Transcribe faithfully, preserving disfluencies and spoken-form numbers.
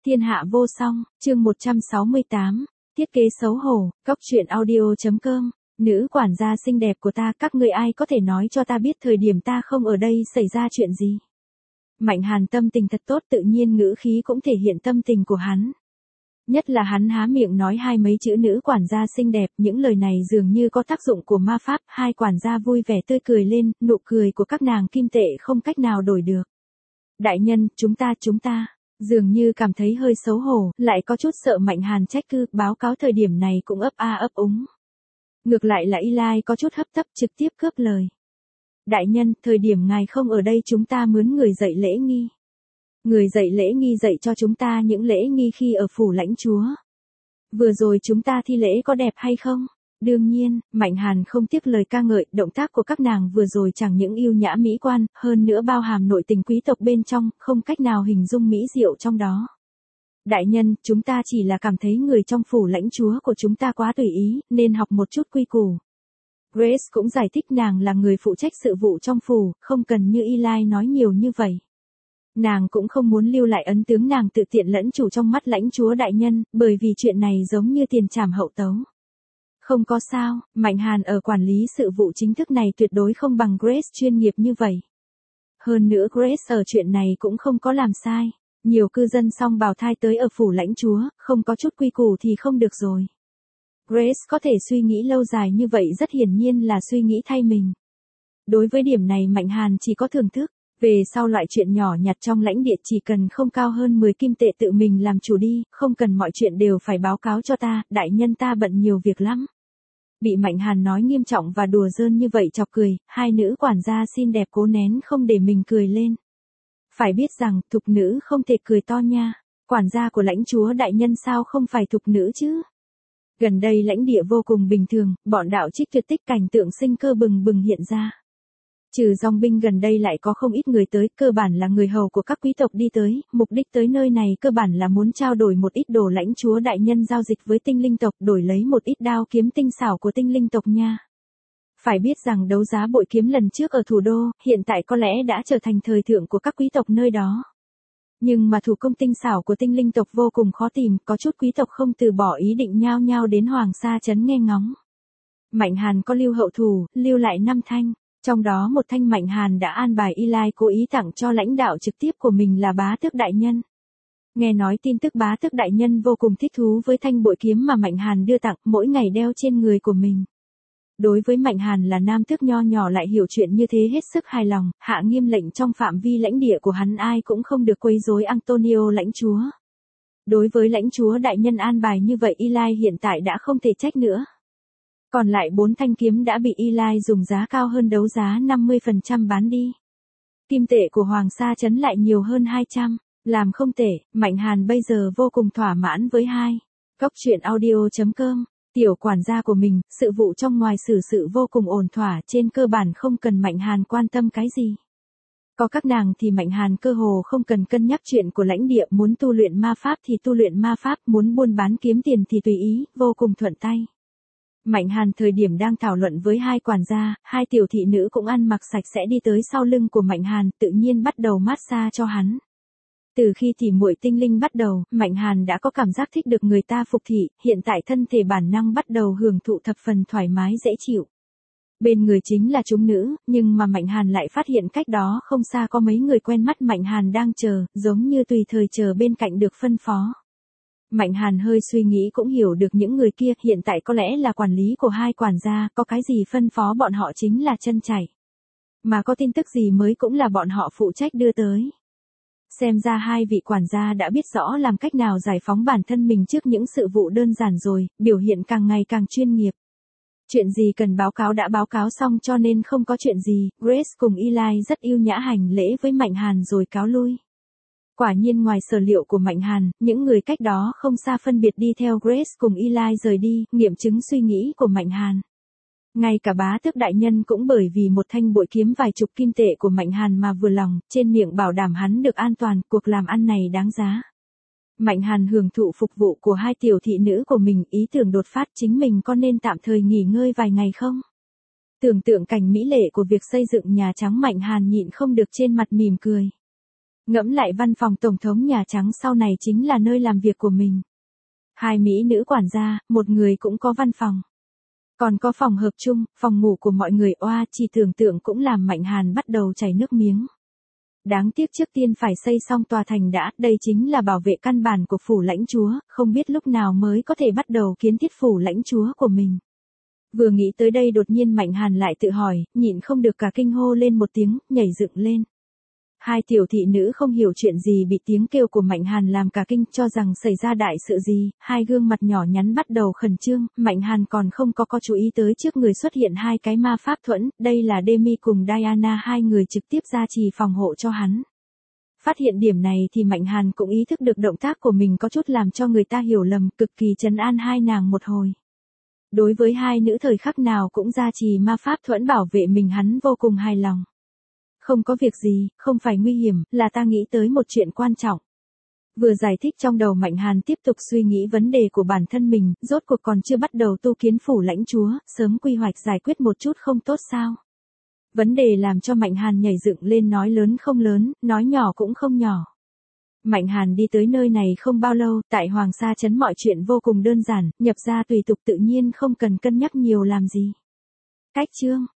Thiên hạ vô song, chương một trăm sáu mươi tám, thiết kế xấu hổ, góc truyện audio.com, nữ quản gia xinh đẹp của ta, các ngươi ai có thể nói cho ta biết thời điểm ta không ở đây xảy ra chuyện gì. Mạnh Hàn tâm tình thật tốt, tự nhiên ngữ khí cũng thể hiện tâm tình của hắn. Nhất là hắn há miệng nói hai mấy chữ nữ quản gia xinh đẹp, những lời này dường như có tác dụng của ma pháp, hai quản gia vui vẻ tươi cười lên, nụ cười của các nàng kim tệ không cách nào đổi được. Đại nhân, chúng ta, chúng ta, dường như cảm thấy hơi xấu hổ, lại có chút sợ Mạnh Hàn trách cứ, báo cáo thời điểm này cũng ấp a ấp úng. Ngược lại là Eli có chút hấp tấp trực tiếp cướp lời. Đại nhân, thời điểm ngài không ở đây chúng ta mướn người dạy lễ nghi. Người dạy lễ nghi dạy cho chúng ta những lễ nghi khi ở phủ lãnh chúa. Vừa rồi chúng ta thi lễ có đẹp hay không? Đương nhiên, Mạnh Hàn không tiếc lời ca ngợi, động tác của các nàng vừa rồi chẳng những yêu nhã mỹ quan, hơn nữa bao hàm nội tình quý tộc bên trong, không cách nào hình dung mỹ diệu trong đó. Đại nhân, chúng ta chỉ là cảm thấy người trong phủ lãnh chúa của chúng ta quá tùy ý, nên học một chút quy củ. Grace cũng giải thích nàng là người phụ trách sự vụ trong phủ, không cần như Eli nói nhiều như vậy. Nàng cũng không muốn lưu lại ấn tướng nàng tự tiện lẫn chủ trong mắt lãnh chúa đại nhân, bởi vì chuyện này giống như tiền trảm hậu tấu. Không có sao, Mạnh Hàn ở quản lý sự vụ chính thức này tuyệt đối không bằng Grace chuyên nghiệp như vậy. Hơn nữa Grace ở chuyện này cũng không có làm sai. Nhiều cư dân song bào thai tới ở phủ lãnh chúa, không có chút quy củ thì không được rồi. Grace có thể suy nghĩ lâu dài như vậy rất hiển nhiên là suy nghĩ thay mình. Đối với điểm này Mạnh Hàn chỉ có thưởng thức. Về sau loại chuyện nhỏ nhặt trong lãnh địa chỉ cần không cao hơn mười kim tệ tự mình làm chủ đi, không cần mọi chuyện đều phải báo cáo cho ta, đại nhân ta bận nhiều việc lắm. Bị Mạnh Hàn nói nghiêm trọng và đùa giỡn như vậy chọc cười, hai nữ quản gia xinh đẹp cố nén không để mình cười lên. Phải biết rằng, thục nữ không thể cười to nha, quản gia của lãnh chúa đại nhân sao không phải thục nữ chứ. Gần đây lãnh địa vô cùng bình thường, bọn đạo trích tuyệt tích cảnh tượng sinh cơ bừng bừng hiện ra. Trừ dòng binh gần đây lại có không ít người tới, cơ bản là người hầu của các quý tộc đi tới, mục đích tới nơi này cơ bản là muốn trao đổi một ít đồ lãnh chúa đại nhân giao dịch với tinh linh tộc, đổi lấy một ít đao kiếm tinh xảo của tinh linh tộc nha. Phải biết rằng đấu giá bội kiếm lần trước ở thủ đô, hiện tại có lẽ đã trở thành thời thượng của các quý tộc nơi đó. Nhưng mà thủ công tinh xảo của tinh linh tộc vô cùng khó tìm, có chút quý tộc không từ bỏ ý định nhao nhao đến Hoàng Sa trấn nghe ngóng. Mạnh Hàn có lưu hậu thủ, lưu lại năm thanh. Trong đó một thanh Mạnh Hàn đã an bài Eli cố ý tặng cho lãnh đạo trực tiếp của mình là bá tước đại nhân. Nghe nói tin tức bá tước đại nhân vô cùng thích thú với thanh bội kiếm mà Mạnh Hàn đưa tặng, mỗi ngày đeo trên người của mình. Đối với Mạnh Hàn là nam tước nho nhỏ lại hiểu chuyện như thế hết sức hài lòng, hạ nghiêm lệnh trong phạm vi lãnh địa của hắn ai cũng không được quấy rối Antonio lãnh chúa. Đối với lãnh chúa đại nhân an bài như vậy Eli hiện tại đã không thể trách nữa. Còn lại bốn thanh kiếm đã bị Eli dùng giá cao hơn đấu giá năm mươi phần trăm bán đi. Kim tệ của Hoàng Sa trấn lại nhiều hơn hai trăm, làm không tệ, Mạnh Hàn bây giờ vô cùng thỏa mãn với hai. Góc truyện audio.com, tiểu quản gia của mình, sự vụ trong ngoài xử sự vô cùng ổn thỏa, trên cơ bản không cần Mạnh Hàn quan tâm cái gì. Có các nàng thì Mạnh Hàn cơ hồ không cần cân nhắc chuyện của lãnh địa, muốn tu luyện ma pháp thì tu luyện ma pháp, muốn buôn bán kiếm tiền thì tùy ý, vô cùng thuận tay. Mạnh Hàn thời điểm đang thảo luận với hai quản gia, hai tiểu thị nữ cũng ăn mặc sạch sẽ đi tới sau lưng của Mạnh Hàn, tự nhiên bắt đầu massage cho hắn. Từ khi tỉ muội tinh linh bắt đầu, Mạnh Hàn đã có cảm giác thích được người ta phục thị, hiện tại thân thể bản năng bắt đầu hưởng thụ thập phần thoải mái dễ chịu. Bên người chính là chúng nữ, nhưng mà Mạnh Hàn lại phát hiện cách đó không xa có mấy người quen mắt Mạnh Hàn đang chờ, giống như tùy thời chờ bên cạnh được phân phó. Mạnh Hàn hơi suy nghĩ cũng hiểu được những người kia hiện tại có lẽ là quản lý của hai quản gia, có cái gì phân phó bọn họ chính là chân chảy. Mà có tin tức gì mới cũng là bọn họ phụ trách đưa tới. Xem ra hai vị quản gia đã biết rõ làm cách nào giải phóng bản thân mình trước những sự vụ đơn giản rồi, biểu hiện càng ngày càng chuyên nghiệp. Chuyện gì cần báo cáo đã báo cáo xong cho nên không có chuyện gì, Grace cùng Eli rất yêu nhã hành lễ với Mạnh Hàn rồi cáo lui. Quả nhiên ngoài sở liệu của Mạnh Hàn, những người cách đó không xa phân biệt đi theo Grace cùng Eli rời đi, nghiệm chứng suy nghĩ của Mạnh Hàn. Ngay cả bá tước đại nhân cũng bởi vì một thanh bội kiếm vài chục kim tệ của Mạnh Hàn mà vừa lòng, trên miệng bảo đảm hắn được an toàn, cuộc làm ăn này đáng giá. Mạnh Hàn hưởng thụ phục vụ của hai tiểu thị nữ của mình, ý tưởng đột phát chính mình có nên tạm thời nghỉ ngơi vài ngày không? Tưởng tượng cảnh mỹ lệ của việc xây dựng nhà trắng Mạnh Hàn nhịn không được trên mặt mỉm cười. Ngẫm lại văn phòng Tổng thống Nhà Trắng sau này chính là nơi làm việc của mình. Hai mỹ nữ quản gia, một người cũng có văn phòng. Còn có phòng hợp chung, phòng ngủ của mọi người oa, chỉ tưởng tượng cũng làm Mạnh Hàn bắt đầu chảy nước miếng. Đáng tiếc trước tiên phải xây xong tòa thành đã, đây chính là bảo vệ căn bản của phủ lãnh chúa, không biết lúc nào mới có thể bắt đầu kiến thiết phủ lãnh chúa của mình. Vừa nghĩ tới đây đột nhiên Mạnh Hàn lại tự hỏi, nhịn không được cả kinh hô lên một tiếng, nhảy dựng lên. Hai tiểu thị nữ không hiểu chuyện gì bị tiếng kêu của Mạnh Hàn làm cả kinh, cho rằng xảy ra đại sự gì, hai gương mặt nhỏ nhắn bắt đầu khẩn trương, Mạnh Hàn còn không có có chú ý tới trước người xuất hiện hai cái ma pháp thuẫn, đây là Demi cùng Diana, hai người trực tiếp gia trì phòng hộ cho hắn. Phát hiện điểm này thì Mạnh Hàn cũng ý thức được động tác của mình có chút làm cho người ta hiểu lầm, cực kỳ trấn an hai nàng một hồi. Đối với hai nữ thời khắc nào cũng gia trì ma pháp thuẫn bảo vệ mình hắn vô cùng hài lòng. Không có việc gì, không phải nguy hiểm, là ta nghĩ tới một chuyện quan trọng. Vừa giải thích trong đầu Mạnh Hàn tiếp tục suy nghĩ vấn đề của bản thân mình, rốt cuộc còn chưa bắt đầu tu kiến phủ lãnh chúa, sớm quy hoạch giải quyết một chút không tốt sao. Vấn đề làm cho Mạnh Hàn nhảy dựng lên, nói lớn không lớn, nói nhỏ cũng không nhỏ. Mạnh Hàn đi tới nơi này không bao lâu, tại Hoàng Sa Trấn mọi chuyện vô cùng đơn giản, nhập ra tùy tục tự nhiên không cần cân nhắc nhiều làm gì. Cách chương